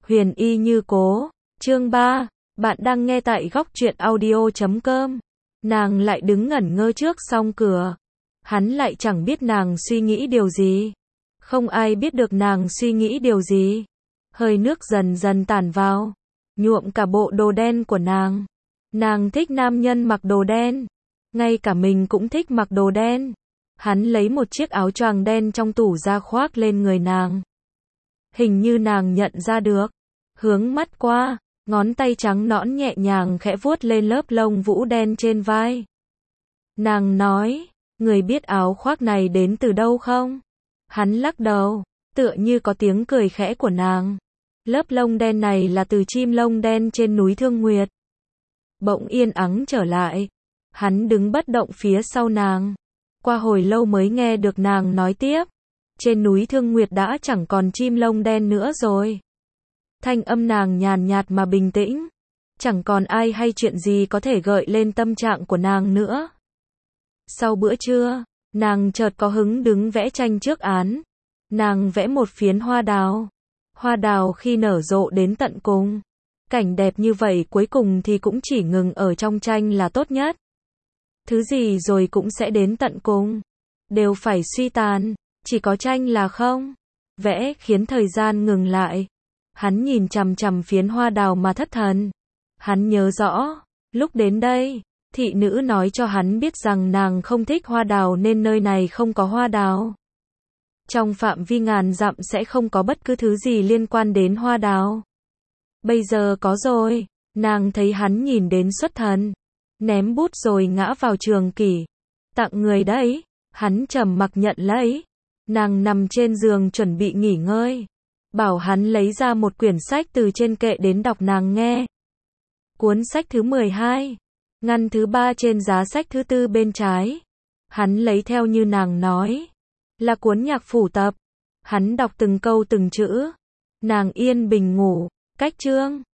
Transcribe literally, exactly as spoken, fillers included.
Huyền y như cố. Chương ba. Bạn đang nghe tại góc truyện audio chấm com. Nàng lại đứng ngẩn ngơ trước song cửa. Hắn lại chẳng biết nàng suy nghĩ điều gì. Không ai biết được nàng suy nghĩ điều gì. Hơi nước dần dần tản vào, nhuộm cả bộ đồ đen của nàng. Nàng thích nam nhân mặc đồ đen. Ngay cả mình cũng thích mặc đồ đen. Hắn lấy một chiếc áo choàng đen trong tủ ra khoác lên người nàng. Hình như nàng nhận ra được. Hướng mắt qua, ngón tay trắng nõn nhẹ nhàng khẽ vuốt lên lớp lông vũ đen trên vai. Nàng nói, người biết áo khoác này đến từ đâu không? Hắn lắc đầu, tựa như có tiếng cười khẽ của nàng. Lớp lông đen này là từ chim lông đen trên núi Thương Nguyệt. Bỗng yên ắng trở lại. Hắn đứng bất động phía sau nàng. Qua hồi lâu mới nghe được nàng nói tiếp. Trên núi Thương Nguyệt đã chẳng còn chim lông đen nữa rồi. Thanh âm nàng nhàn nhạt mà bình tĩnh. Chẳng còn ai hay chuyện gì có thể gợi lên tâm trạng của nàng nữa. Sau bữa trưa, nàng chợt có hứng đứng vẽ tranh trước án. Nàng vẽ một phiến hoa đào. Hoa đào khi nở rộ đến tận cùng. Cảnh đẹp như vậy cuối cùng thì cũng chỉ ngừng ở trong tranh là tốt nhất. Thứ gì rồi cũng sẽ đến tận cùng. Đều phải suy tàn. Chỉ có tranh là không. Vẽ khiến thời gian ngừng lại. Hắn nhìn chằm chằm phiến hoa đào mà thất thần. Hắn nhớ rõ, lúc đến đây, thị nữ nói cho hắn biết rằng nàng không thích hoa đào nên nơi này không có hoa đào. Trong phạm vi ngàn dặm sẽ không có bất cứ thứ gì liên quan đến hoa đào. Bây giờ có rồi, nàng thấy hắn nhìn đến xuất thần. Ném bút rồi ngã vào trường kỷ. Tặng người đấy, hắn trầm mặc nhận lấy. Nàng nằm trên giường chuẩn bị nghỉ ngơi. Bảo hắn lấy ra một quyển sách từ trên kệ đến đọc nàng nghe. Cuốn sách thứ mười hai. Ngăn thứ ba trên giá sách thứ tư bên trái. Hắn lấy theo như nàng nói. Là cuốn nhạc phủ tập. Hắn đọc từng câu từng chữ. Nàng yên bình ngủ. Cách chương.